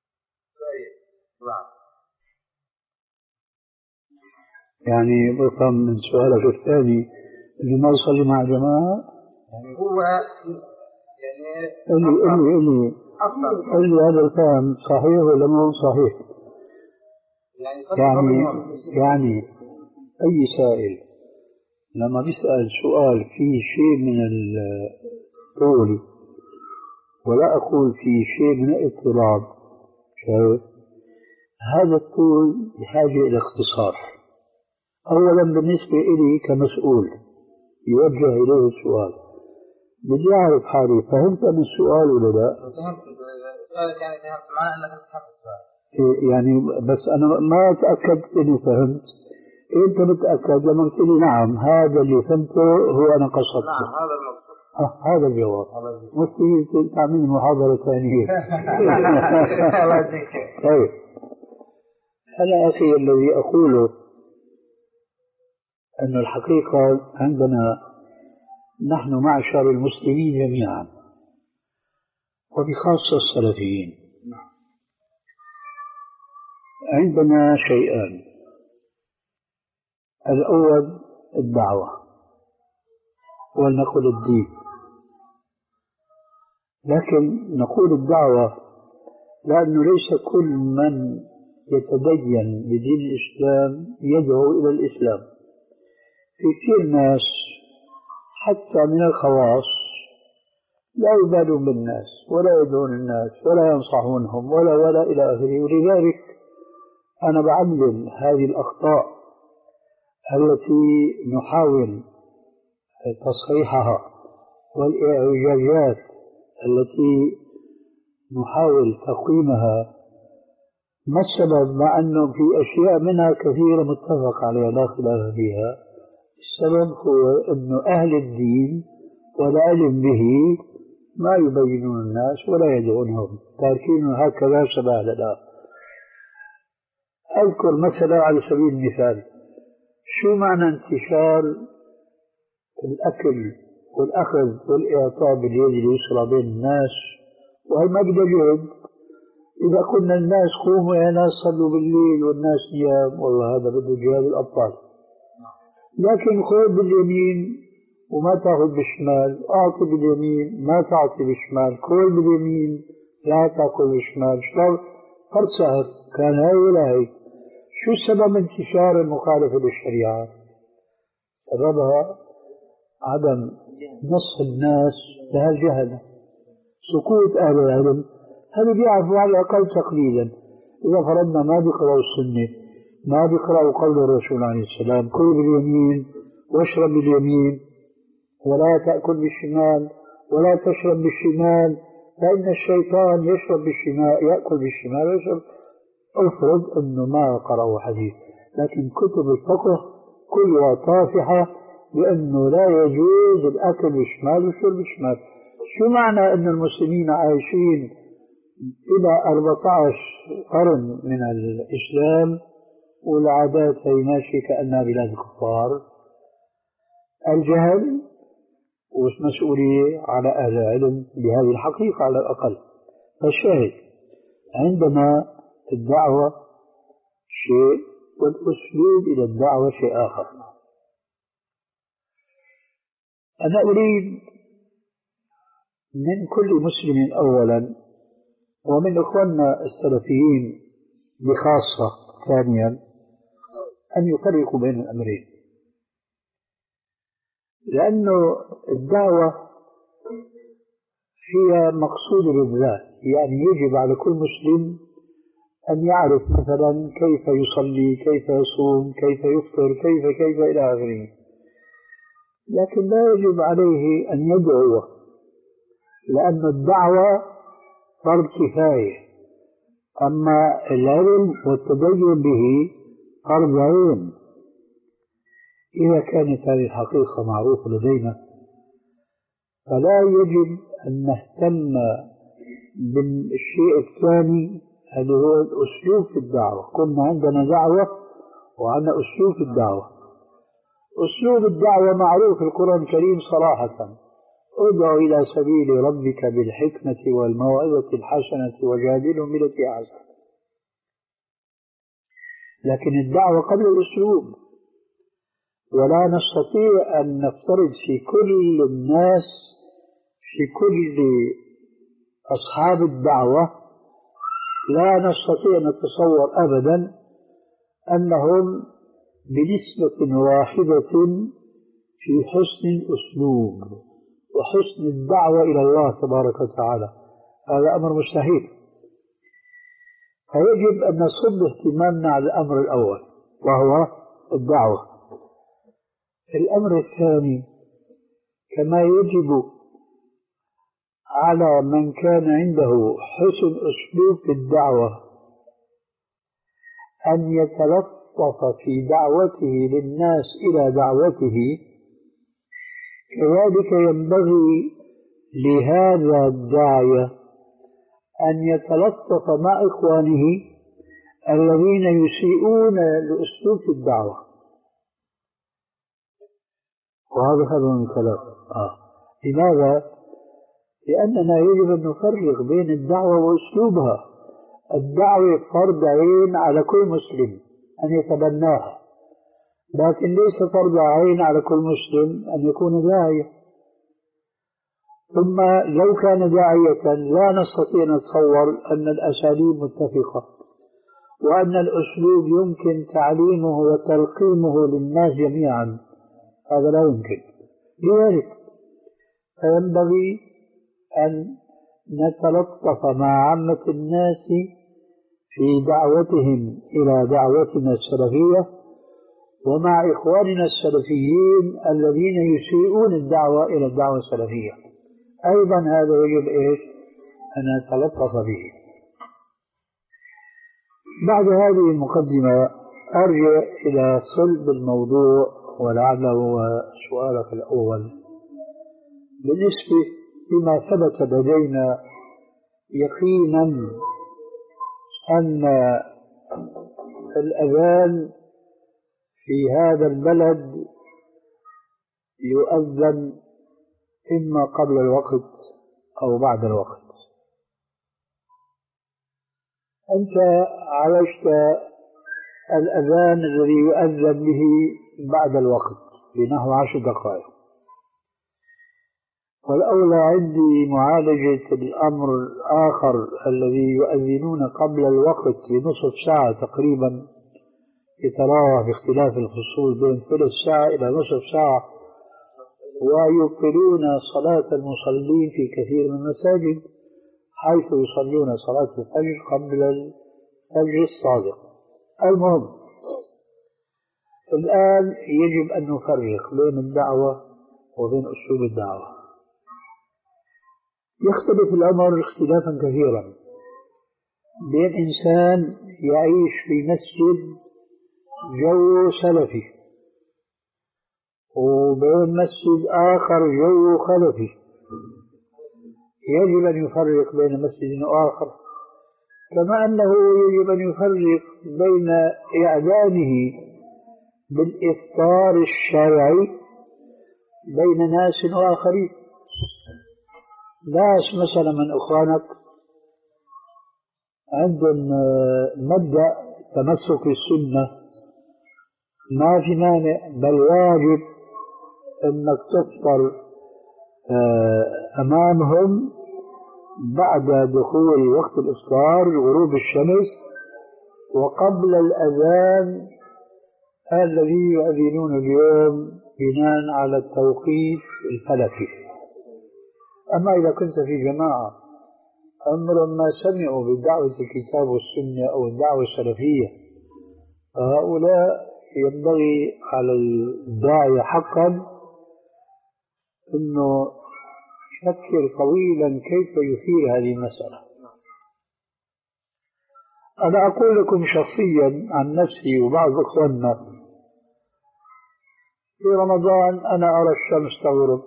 يعني بفهم من سؤالك الثاني اللي ما يصلي مع جماعة يعني هو يعني اللي اللي اللي اللي هذا الكلام صحيح ولا مو صحيح؟ يعني يعني, يعني أي سائل لما بيسأل سؤال فيه شيء من الطول ولا أقول فيه شيء من الاضطراب، شايف؟ هذا الطول بحاجة إلى اختصار. أولا بالنسبة إلي كمسؤول يوجه إليه السؤال بدي أعرف حالي فهمت من السؤال ولا لا؟ فهمت السؤال، يعني فهمت معنى أنك فهمت السؤال. يعني بس أنا ما أتأكد إني فهمت. أنت متأكد لما قلت لي نعم هذا اللي فهمته هو أنا قصدته. نعم هذا المقصود. آه هذا الجواب. مش تعمل محاضرة ثانية. الله يجزيك. طيب أنا أخي الذي أقوله أن الحقيقة عندنا نحن معشر المسلمين جميعا وبخاصة السلفيين عندنا شيئان. الأول الدعوة ولنقل الدين، لكن نقول الدعوة لأنه ليس كل من يتدين بدين الإسلام يدعو إلى الإسلام. في كثير ناس حتى من الخواص لا يبالون بالناس ولا يدعون الناس ولا ينصحونهم ولا ولا إلى آخره. ولذلك أنا بعلم هذه الأخطاء التي نحاول تصحيحها والإعجازات التي نحاول تقويمها ما السبب؟ مع أنه في أشياء منها كثيرة متفق عليها لا خلاف فيها. السبب هو أنه أهل الدين والعلم به ما يبينون الناس ولا يدعونهم، تاركين هكذا شبه لنا. أذكر مثلا على سبيل المثال شو معنى انتشار الأكل والأخذ والإعطاء باليد اليسرى بين الناس، وهي ما بدها جهد. إذا كنا الناس قوموا يا ناس صلوا بالليل والناس نيام، والله هذا بده جهاد الأبطال. لكن خذ باليمين وما تأخذ بالشمال، أعطي باليمين ما تعطي بالشمال، كل باليمين لا تأكل بالشمال، شلون فرد سهل كان هاي ولا هاي. شو سبب انتشار المخالفة للشريعة؟ سببها عدم نصح الناس لهالجهل، سكوت أهل العلم. هذا بيعرفوا على الأقل تقليلا. إذا فرضنا ما بيقرأوا السنة، ما بيقرأوا قول الرسول عليه السلام كل باليمين واشرب باليمين ولا تأكل بالشمال ولا تشرب بالشمال فإن الشيطان يشرب بالشمال يأكل بالشمال ويشرب. افرض أنه ما قرأوا حديث، لكن كتب الفقه كلها طافحة بأنه لا يجوز الأكل بالشمال والشرب بالشمال. شو معنى أن المسلمين عايشين إلى أربعة عشر قرن من الإسلام والعادات هي ماشية كأنها بلاد الكفار؟ الجهل والمسؤولية على أهل العلم بهذه الحقيقة على الأقل. فالشاهد عندما الدعوة شيء والأسلوب إلى الدعوة شيء آخر. أنا أريد من كل مسلم أولا ومن إخواننا السلفيين بخاصة ثانيا أن يفرقوا بين الأمرين، لأنه الدعوة هي مقصود بالذات. يعني يجب على كل مسلم أن يعرف مثلا كيف يصلي، كيف يصوم، كيف يفطر، كيف كيف إلى آخره، لكن لا يجب عليه أن يدعو، لأن الدعوة فرض كفاية، أما العلم والتدين به فرض عين. إذا كانت هذه الحقيقة معروفة لدينا فلا يجب أن نهتم بالشيء الثاني اللي هو الأسلوب في الدعوة. كنا عندنا دعوة وعندنا أسلوب في الدعوة. أسلوب الدعوة معروف في القرآن الكريم صراحة: ادع إلى سبيل ربك بالحكمة والموعظة الحسنة وجادلهم بالتي أحسن. لكن الدعوة قبل الأسلوب، ولا نستطيع أن نفترض في كل الناس في كل أصحاب الدعوة، لا نستطيع أن نتصور أبدا أنهم بنسبة واحدة في حسن الأسلوب وحسن الدعوة إلى الله تبارك وتعالى. هذا أمر مستحيل. فيجب أن نصب اهتمامنا على الأمر الأول وهو الدعوة. الأمر الثاني كما يجب على من كان عنده حسن أسلوب في الدعوة أن يتلطف في دعوته للناس إلى دعوته، كذلك ينبغي لهذا الداعية أن يتلطف مع إخوانه الذين يسيئون الأسلوب في الدعوة. وهذا هذا من الكلام. آه. لماذا؟ لأننا يجب أن نفرق بين الدعوة وأسلوبها. الدعوة فرض عين على كل مسلم أن يتبناها، لكن ليس فرض عين على كل مسلم أن يكون داعية. ثم لو كان داعية لا نستطيع أن نتصور أن الأساليب متفقة وأن الأسلوب يمكن تعليمه وتلقيمه للناس جميعا، هذا لا يمكن. لذلك فينبغي أن نتلطف مع عامة الناس في دعوتهم إلى دعوتنا السلفية، ومع إخواننا السلفيين الذين يسيئون الدعوة إلى الدعوة السلفية أيضا هذا يجب إيش؟ أن نتلطف به. بعد هذه المقدمة أرجع إلى صلب الموضوع ولعله هو سؤالك الأول. بالنسبة لما ثبت لدينا يقينا أن الأذان في هذا البلد يؤذن إما قبل الوقت أو بعد الوقت. أنت عالجت الأذان الذي يؤذن به بعد الوقت بنحو عشر دقائق، والأولى عندي معالجة الأمر الآخر الذي يؤذنون قبل الوقت بنصف ساعة تقريبا، يتراوح باختلاف الفصول بين ثلث ساعة إلى نصف ساعة، ويبطلون صلاة المصلين في كثير من المساجد حيث يصلون صلاة الفجر قبل الفجر الصادق. المهم الآن يجب أن نفرق بين الدعوة وبين أسلوب الدعوة. يختلف الأمر اختلافا كثيرا بين إنسان يعيش في مسجد جو سلفي وبين مسجد آخر جو خلفي. يجب أن يفرق بين مسجد وآخر، كما أنه يجب أن يفرق بين إعلانه بالإفطار الشرعي بين ناس وآخرين. ناس مثلا من أخوانك عندهم مبدأ تمسك السنة، ما في مانع بل واجب أنك تفطر أمامهم بعد دخول وقت الإفطار غروب الشمس وقبل الأذان الذي يؤذنون اليوم بناء على التوقيت الفلكي. أما إذا كنت في جماعة أمر ما سمعوا بدعوة الكتاب والسنة أو الدعوة السلفية، فهؤلاء ينبغي على الداعية حقا أنه يفكر طويلا كيف يثير هذه المسألة. أنا أقول لكم شخصيا عن نفسي وبعض إخواننا، في رمضان أنا أرى الشمس تغرب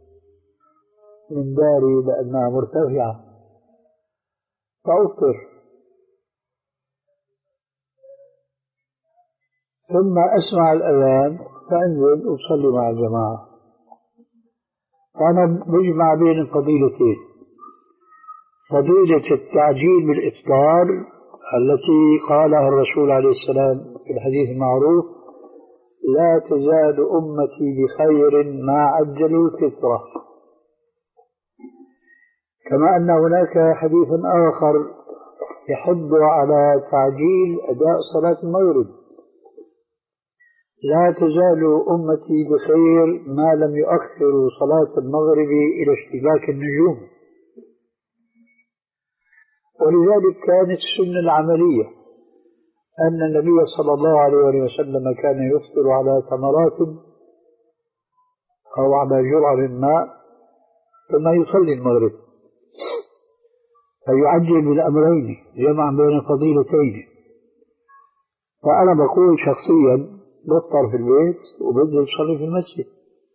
من داري لأنها مرتفعة فأفطر، ثم أسمع الأذان فأنزل وأصلي مع الجماعة. فأنا بجمع بين الفضيلتين، فضيلة التعجيل بالإفطار التي قالها الرسول عليه السلام في الحديث المعروف: لا تزال أمتي بخير ما عجلوا الفطرة. كما أن هناك حديث آخر يحض على تعجيل أداء صلاة المغرب: لا تزال أمتي بخير ما لم يؤخروا صلاة المغرب إلى اشتباك النجوم. ولذلك كانت السنة العملية أن النبي صلى الله عليه وسلم كان يفطر على تمرات أو على جرعة من ماء ثم يصلي المغرب، فيعجل بالأمرين جمع بين الفضيلتين. فأنا بقول شخصيا بفطر في البيت وبنزل أصلي في المسجد،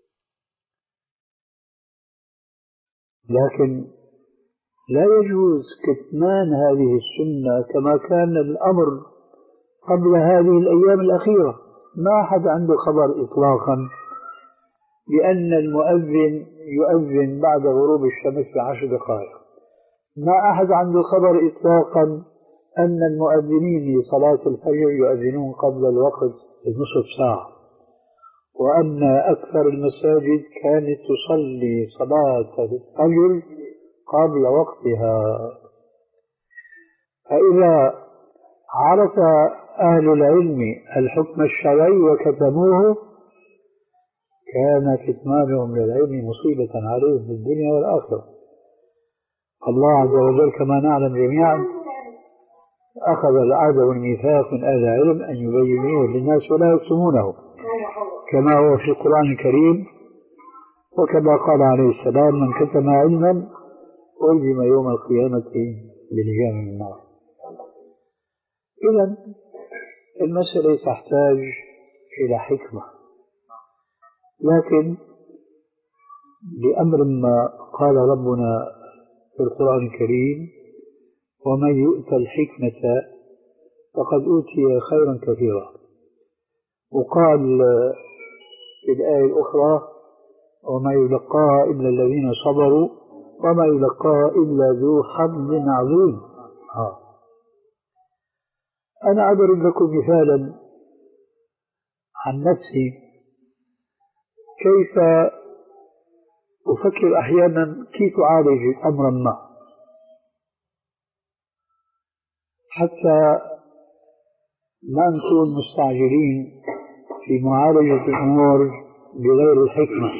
لكن لا يجوز كتمان هذه السنة كما كان الأمر قبل هذه الأيام الأخيرة. ما أحد عنده خبر إطلاقا بأن المؤذن يؤذن بعد غروب الشمس بعشر دقائق. ما أحد عنده خبر إطلاقا أن المؤذنين لصلاة الفجر يؤذنون قبل الوقت بنصف ساعة، وأن أكثر المساجد كانت تصلي صلاة الفجر قبل وقتها. فإذا عرف أهل العلم الحكم الشرعي وكتموه كان كتمانهم للعلم مصيبة عليهم في الدنيا والآخرة. الله عز وجل كما نعلم جميعا أخذ العهد والميثاق من أهل العلم أن يبينوه للناس ولا يكتمونه، كما هو في القرآن الكريم، وكما قال عليه السلام: من كتم علما ألزم يوم القيامة بلجام من النار. إذا المسألة تحتاج إلى حكمة، لكن لأمر ما قال ربنا في القرآن الكريم: ومن يؤت الحكمة فقد أوتي خيرا كثيرا. وقال في الآية الأخرى: وما يلقاها إلا الذين صبروا وما يلقاها إلا ذو حظ عظيم. آه. أنا أضرب لكم مثالا عن نفسي، كيف أفكر أحيانا كيف أعالج أمرا ما، حتى ما نكون مستعجلين في معالجة الأمور بغير الحكمة.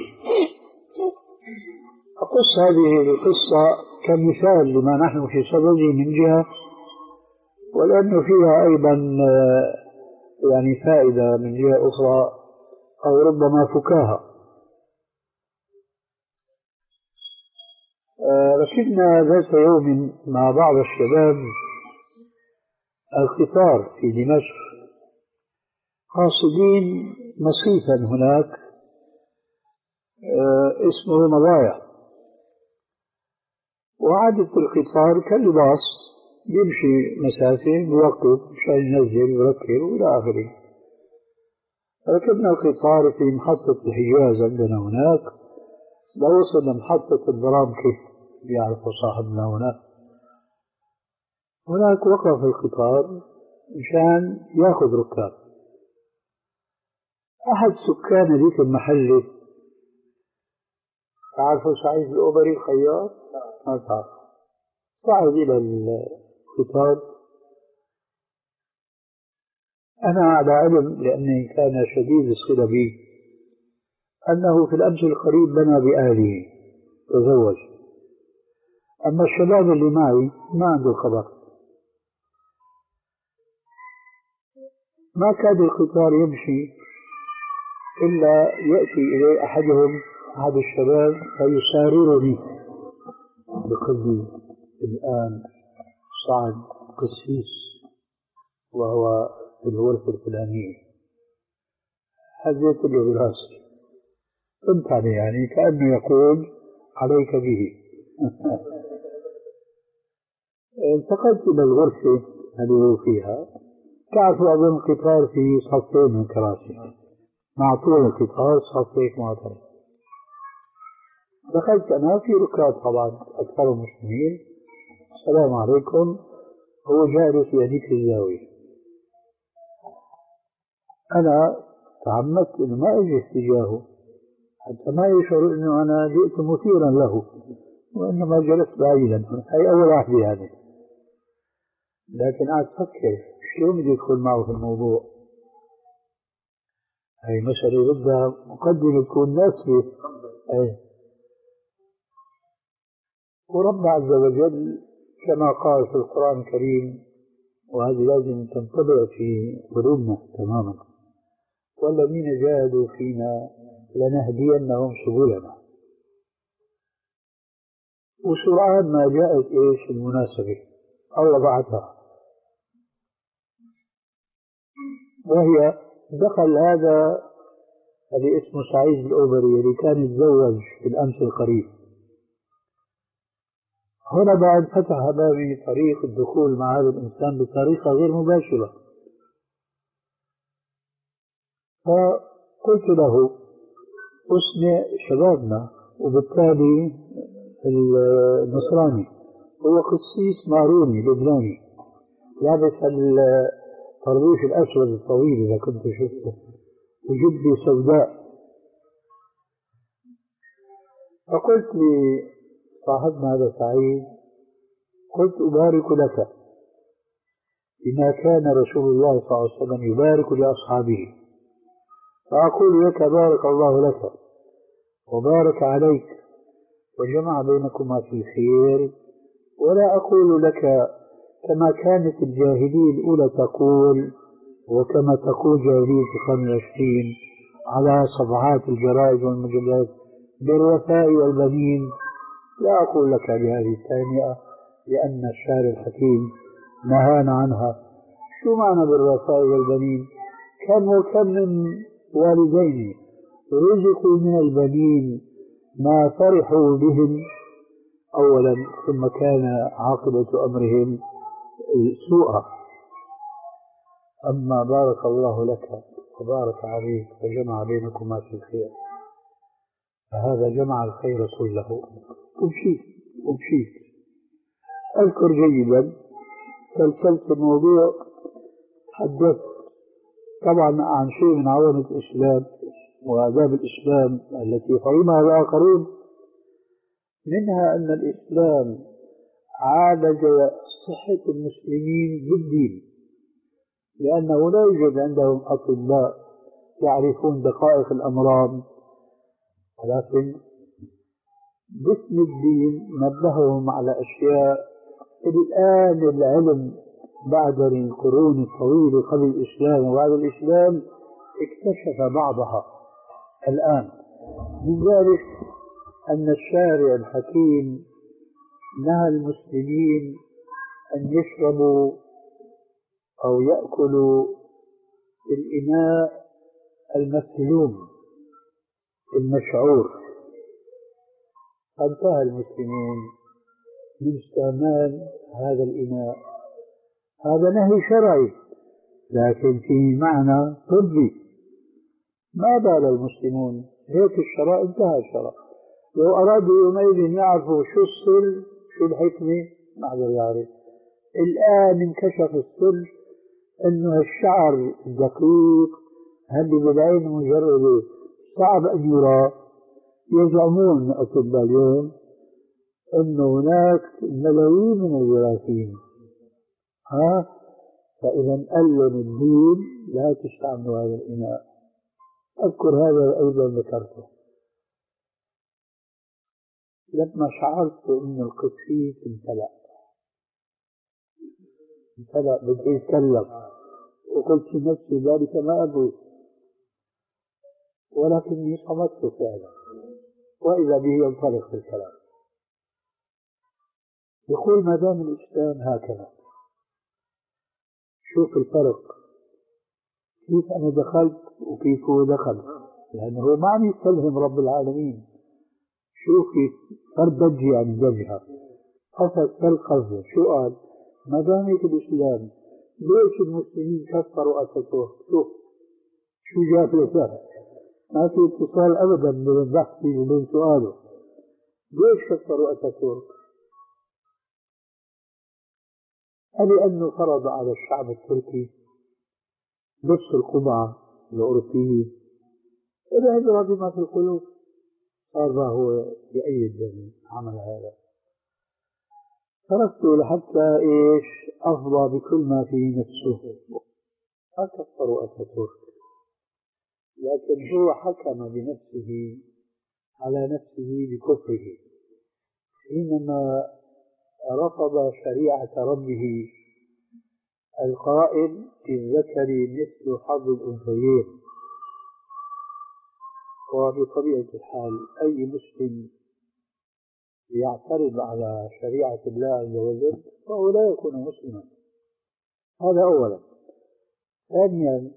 أقص هذه القصة كمثال لما نحن في صدده من جهة، ولأنه فيها أيضا يعني فائدة من جهة أخرى أو ربما فكاهة. ركبنا ذات يوم مع بعض الشباب القطار في دمشق، قاصدين مصيفا هناك اسمه مضايا. وعادة القطار كالباص يمشي مسافة يوقف عشان ينزل يركب وإلى آخره. ركبنا القطار في محطة الحجاز عندنا هناك، لو وصلنا محطة البرامكي بيعرفوا صاحبنا هناك، هناك وقف القطار مشان ياخذ ركاب. أحد سكان ذيك المحلة، تعرفوا سعيد الأوبري الخياط؟ ما تعرف. صعد إلى القطار. أنا على علم لأني كان شديد الصلة بي أنه في الأمس القريب بنى بأهله، تزوج. أما الشباب اللي معي ما عنده خبر. ما كاد القطار يمشي إلا يأتي إليه أحدهم أحد الشباب فيساررني بقلبي: الآن صعد قسيس وهو في الغرفة الفلانية. حزيت له براسي، قمت عليه يعني كأنه يقول: عليك به. انتقلت إلى الغرفة اللي فيها. تعرفوا أظن القطار في صفين من كراسي، مع طول القطار صفين معترض. دخلت أنا في ركاب طبعا أكثر المسلمين. السلام عليكم. هو جالس في هذيك الزاوية. أنا تعمدت إنه ما أجي اتجاهه حتى ما يشعر إنه أنا جئت مثيرا له، وإنما جلست بعيدا. هي أول واحدة يعني. لكن قعدت أفكر شلون بدي أدخل معه في الموضوع. هي مسألة بدها مقدمة تكون ناسية. ورب عز وجل كما قال في القرآن الكريم، وهذه لازم تنطبع في قلوبنا تماما: والذين جاهدوا فينا لنهدينهم سبلنا. وسرعان ما جاءت ايش المناسبة الله بعثها، وهي دخل هذا اللي اسمه سعيد الأوبري اللي كان يتزوج في الأمس القريب. هنا بعد فتح أمامي طريق الدخول مع هذا الإنسان بطريقة غير مباشرة. فقلت له: أسمع شبابنا، وبالتالي النصراني هو قسيس ماروني لبناني لابس الطربوش الأسود الطويل إذا كنت شفته، وجبة سوداء. فقلت لصاحبنا هذا سعيد: قلت أبارك لك بما كان رسول الله صلى الله عليه وسلم يبارك لأصحابه، فأقول لك: بارك الله لك وبارك عليك وجمع بينكما في خير. ولا أقول لك كما كانت الجاهلية الأولى تقول، وكما تقول جاهلية القرن العشرين على صفحات الجرائد والمجلات: بالوفاء والبنين. لا أقول لك بهذه التهنئة، لأن الشاعر الحكيم نهانا عنها شو معنى بالرفاء والبنين؟ كم وكم من والدين رزقوا من البنين ما فرحوا بهم أولا، ثم كان عاقبة أمرهم سوءا. أما بارك الله لك وبارك عليك وجمع بينكما في الخير، فهذا جمع الخير كله. ومشيت ومشيت أذكر جيدا سلسلت الموضوع، حدثت طبعا عن شيء من عوامل الإسلام وآداب الإسلام التي فهمها الآخرون، منها أن الإسلام عالج صحة المسلمين بالدين، لأنه لا يوجد عندهم أطباء يعرفون دقائق الأمراض، ولكن باسم الدين نبههم على أشياء الآن العلم بعد القرون الطويلة قبل الإسلام وبعد الإسلام اكتشف بعضها الآن. من ذلك أن الشارع الحكيم نهى المسلمين أن يشربوا أو يأكلوا الإناء المسلوم المشعور، فانتهى المسلمون من استعمال هذا الإناء. هذا نهي شرعي لكن في معنى طبي. ما بال المسلمون هيك الشرع؟ انتهى الشرع. لو أرادوا يومئذ يعرفوا شو السر شو الحكمة ما حدا يعرف. الآن انكشف السر انه الشعر الدقيق هذه بالعين مجرده صعب ان يرى. يزعمون اطباء اليوم انه هناك ملايين من الجراثيم، ها فاذا قال لهم الدين لا تستعملوا هذا الاناء. اذكر هذا ايضا ذكرته لما شعرت ان القدسيس امتلأ امتلأ بدي يتكلم، وقلت في نفسي ذلك ما أدري، ولكني صمت فعلا، وإذا به ينطلق في الكلام. يقول ما دام الإسلام هكذا، شوف الفرق كيف أنا دخلت وكيف هو دخل، لأنه هو ما عم يستلهم رب العالمين. شوف كيف فرد يعني جبهة قصد القصد. شو قال؟ ما دام هيك الإسلام ليش المسلمين كفروا أتاتورك؟ شوف شو جاب له، ما في اتصال أبدا بين البحث وبين سؤاله. ليش كفروا أتاتورك؟ قال لأنه فرض على الشعب التركي لبس القبعة الأوروبية العبرة بما في القلوب. هذا هو يؤيد عمل هذا. تركته لحتى إيش؟ أفضى بكل ما في نفسه. ما كفروا أتاتورك، لكن هو حكم بنفسه على نفسه بكفره حينما رفض شريعة ربه القائل للذكر مثل حظ الأنثيين. وبطبيعة الحال أي مسلم يعترض على شريعة الله عز وجل فهو لا يكون مسلما. هذا أولا. ثانيا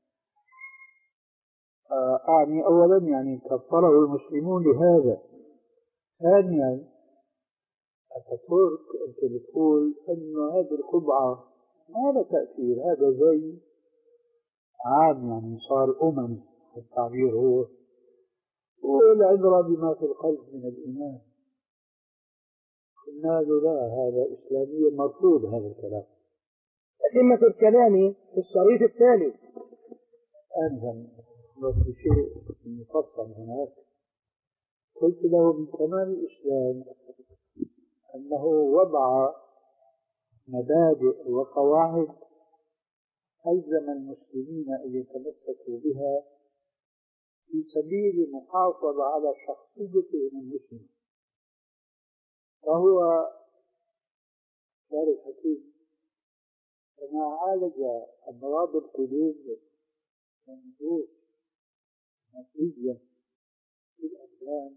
أعني أولا يعني كفره المسلمون لهذا. ثانيا أتاتورك أنت بتقول أنه هذه القبعة ما لها تأثير، هذا زي عام يعني صار أمم التعبير هو، والعبرة بما في القلب من الإيمان. قلنا له لا، هذا إسلاميا مرفوض هذا الكلام. أتمة الكلام في الشريط الثالث. آنفا وفي شيء مفصل هناك قلت له من كمال الإسلام أنه وضع مبادئ وقواعد ألزم المسلمين أن يتمسكوا بها في سبيل المحافظة على شخصيتهم المسلمة. فهو شارع حكيم كما عالج أمراض القلوب والنفوس نتيجة في الأفلام،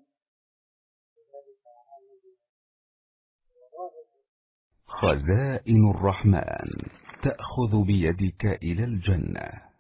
خزائن الرحمن تأخذ بيدك إلى الجنة.